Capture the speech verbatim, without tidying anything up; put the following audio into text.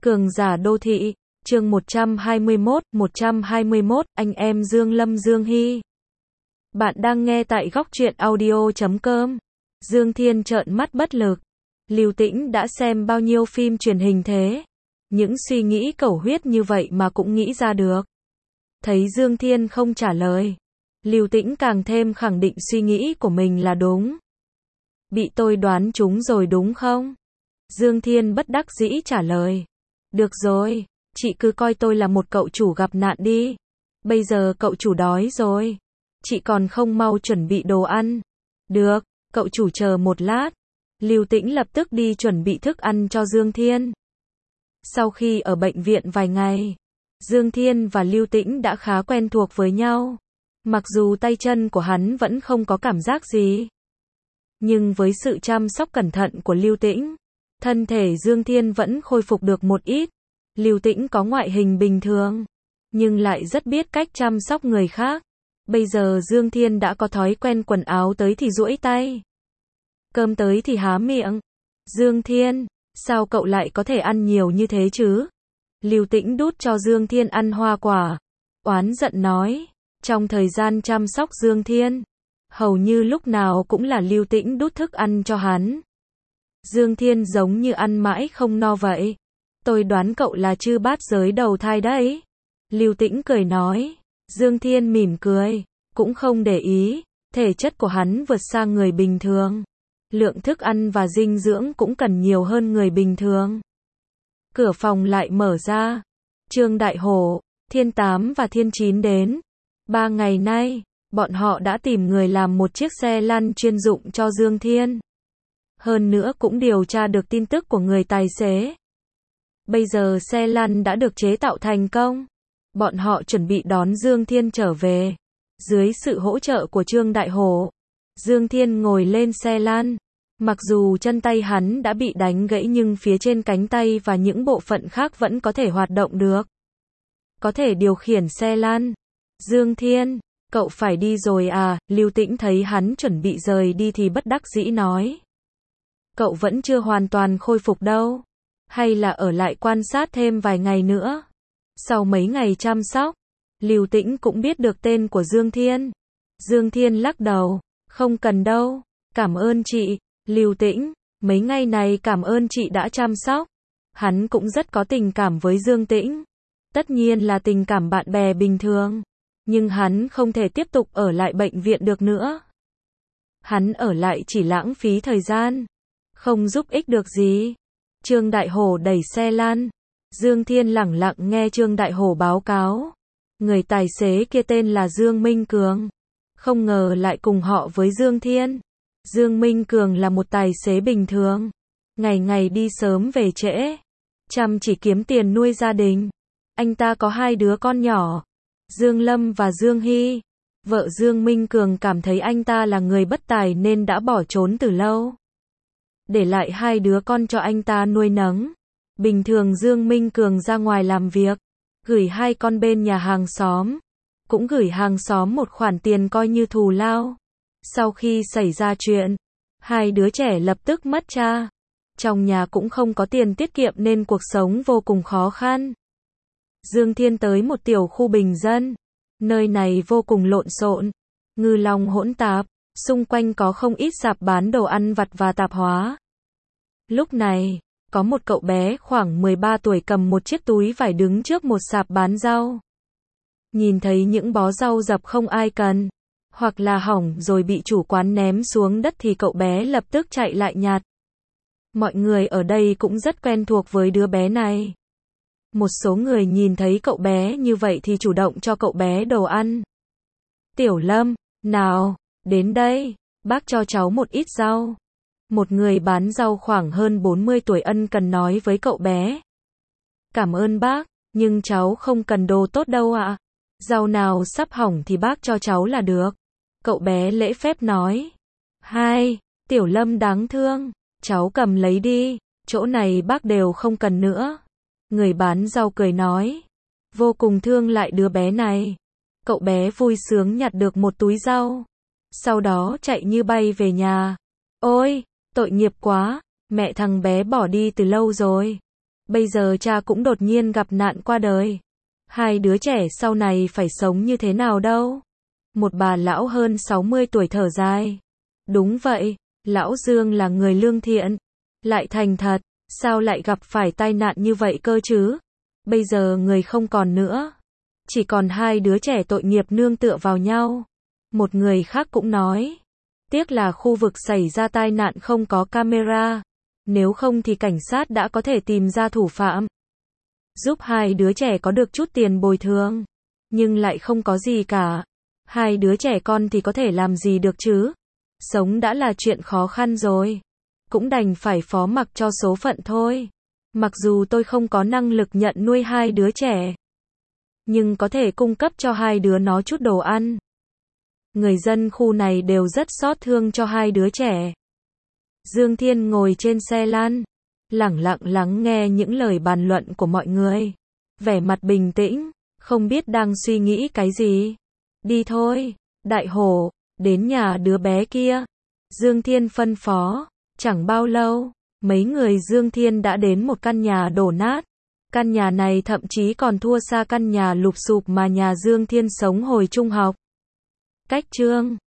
Cường giả đô thị, chương một trăm hai mươi mốt, một trăm hai mươi mốt, anh em Dương Lâm Dương Hy. Bạn đang nghe tại góc truyện audio chấm com. Dương Thiên trợn mắt bất lực. Lưu Tĩnh đã xem bao nhiêu phim truyền hình thế? Những suy nghĩ cẩu huyết như vậy mà cũng nghĩ ra được. Thấy Dương Thiên không trả lời, Lưu Tĩnh càng thêm khẳng định suy nghĩ của mình là đúng. Bị tôi đoán trúng rồi đúng không? Dương Thiên bất đắc dĩ trả lời. Được rồi, chị cứ coi tôi là một cậu chủ gặp nạn đi. Bây giờ cậu chủ đói rồi. Chị còn không mau chuẩn bị đồ ăn. Được, cậu chủ chờ một lát. Lưu Tĩnh lập tức đi chuẩn bị thức ăn cho Dương Thiên. Sau khi ở bệnh viện vài ngày, Dương Thiên và Lưu Tĩnh đã khá quen thuộc với nhau. Mặc dù tay chân của hắn vẫn không có cảm giác gì, nhưng với sự chăm sóc cẩn thận của Lưu Tĩnh, thân thể Dương Thiên vẫn khôi phục được một ít. Lưu Tĩnh có ngoại hình bình thường, nhưng lại rất biết cách chăm sóc người khác. Bây giờ Dương Thiên đã có thói quen quần áo tới thì duỗi tay, cơm tới thì há miệng. Dương Thiên, sao cậu lại có thể ăn nhiều như thế chứ? Lưu Tĩnh đút cho Dương Thiên ăn hoa quả, oán giận nói. Trong thời gian chăm sóc Dương Thiên, hầu như lúc nào cũng là Lưu Tĩnh đút thức ăn cho hắn. Dương Thiên giống như ăn mãi không no vậy. Tôi đoán cậu là chư bát giới đầu thai đấy. Lưu Tĩnh cười nói. Dương Thiên mỉm cười, cũng không để ý, thể chất của hắn vượt xa người bình thường. Lượng thức ăn và dinh dưỡng cũng cần nhiều hơn người bình thường. Cửa phòng lại mở ra. Trương Đại Hổ, Thiên Tám và Thiên Chín đến. Ba ngày nay, bọn họ đã tìm người làm một chiếc xe lăn chuyên dụng cho Dương Thiên. Hơn nữa cũng điều tra được tin tức của người tài xế. Bây giờ xe lăn đã được chế tạo thành công. Bọn họ chuẩn bị đón Dương Thiên trở về. Dưới sự hỗ trợ của Trương Đại Hổ, Dương Thiên ngồi lên xe lăn. Mặc dù chân tay hắn đã bị đánh gãy nhưng phía trên cánh tay và những bộ phận khác vẫn có thể hoạt động được. Có thể điều khiển xe lăn. Dương Thiên, cậu phải đi rồi à? Lưu Tĩnh thấy hắn chuẩn bị rời đi thì bất đắc dĩ nói. Cậu vẫn chưa hoàn toàn khôi phục đâu. Hay là ở lại quan sát thêm vài ngày nữa? Sau mấy ngày chăm sóc, Lưu Tĩnh cũng biết được tên của Dương Thiên. Dương Thiên lắc đầu. Không cần đâu. Cảm ơn chị, Lưu Tĩnh. Mấy ngày này cảm ơn chị đã chăm sóc. Hắn cũng rất có tình cảm với Dương Tĩnh. Tất nhiên là tình cảm bạn bè bình thường. Nhưng hắn không thể tiếp tục ở lại bệnh viện được nữa. Hắn ở lại chỉ lãng phí thời gian, không giúp ích được gì. Trương Đại Hổ đẩy xe lăn. Dương Thiên lẳng lặng nghe Trương Đại Hổ báo cáo. Người tài xế kia tên là Dương Minh Cường. Không ngờ lại cùng họ với Dương Thiên. Dương Minh Cường là một tài xế bình thường. Ngày ngày đi sớm về trễ. Chăm chỉ kiếm tiền nuôi gia đình. Anh ta có hai đứa con nhỏ, Dương Lâm và Dương Hy. Vợ Dương Minh Cường cảm thấy anh ta là người bất tài nên đã bỏ trốn từ lâu, để lại hai đứa con cho anh ta nuôi nấng. Bình thường Dương Minh Cường ra ngoài làm việc, gửi hai con bên nhà hàng xóm, cũng gửi hàng xóm một khoản tiền coi như thù lao. Sau khi xảy ra chuyện, hai đứa trẻ lập tức mất cha. Trong nhà cũng không có tiền tiết kiệm nên cuộc sống vô cùng khó khăn. Dương Thiên tới một tiểu khu bình dân. Nơi này vô cùng lộn xộn, ngư long hỗn tạp, xung quanh có không ít sạp bán đồ ăn vặt và tạp hóa. Lúc này, có một cậu bé khoảng mười ba tuổi cầm một chiếc túi vải đứng trước một sạp bán rau. Nhìn thấy những bó rau dập không ai cần, hoặc là hỏng rồi bị chủ quán ném xuống đất thì cậu bé lập tức chạy lại nhặt. Mọi người ở đây cũng rất quen thuộc với đứa bé này. Một số người nhìn thấy cậu bé như vậy thì chủ động cho cậu bé đồ ăn. Tiểu Lâm, nào, đến đây, bác cho cháu một ít rau. Một người bán rau khoảng hơn bốn mươi tuổi ân cần nói với cậu bé. Cảm ơn bác, nhưng cháu không cần đồ tốt đâu ạ. Rau nào sắp hỏng thì bác cho cháu là được. Cậu bé lễ phép nói. Hai, Tiểu Lâm đáng thương, cháu cầm lấy đi, chỗ này bác đều không cần nữa. Người bán rau cười nói. Vô cùng thương lại đứa bé này. Cậu bé vui sướng nhặt được một túi rau. Sau đó chạy như bay về nhà. Ôi, tội nghiệp quá, mẹ thằng bé bỏ đi từ lâu rồi. Bây giờ cha cũng đột nhiên gặp nạn qua đời. Hai đứa trẻ sau này phải sống như thế nào đâu? Một bà lão hơn sáu mươi tuổi thở dài. Đúng vậy, lão Dương là người lương thiện, lại thành thật, sao lại gặp phải tai nạn như vậy cơ chứ? Bây giờ người không còn nữa, chỉ còn hai đứa trẻ tội nghiệp nương tựa vào nhau. Một người khác cũng nói, tiếc là khu vực xảy ra tai nạn không có camera, nếu không thì cảnh sát đã có thể tìm ra thủ phạm, giúp hai đứa trẻ có được chút tiền bồi thường, nhưng lại không có gì cả. Hai đứa trẻ con thì có thể làm gì được chứ? Sống đã là chuyện khó khăn rồi, cũng đành phải phó mặc cho số phận thôi. Mặc dù tôi không có năng lực nhận nuôi hai đứa trẻ, nhưng có thể cung cấp cho hai đứa nó chút đồ ăn. Người dân khu này đều rất xót thương cho hai đứa trẻ. Dương Thiên ngồi trên xe lăn, lẳng lặng lắng nghe những lời bàn luận của mọi người. Vẻ mặt bình tĩnh, không biết đang suy nghĩ cái gì. Đi thôi, Đại Hổ, đến nhà đứa bé kia. Dương Thiên phân phó. Chẳng bao lâu, mấy người Dương Thiên đã đến một căn nhà đổ nát. Căn nhà này thậm chí còn thua xa căn nhà lụp xụp mà nhà Dương Thiên sống hồi trung học. Cách chương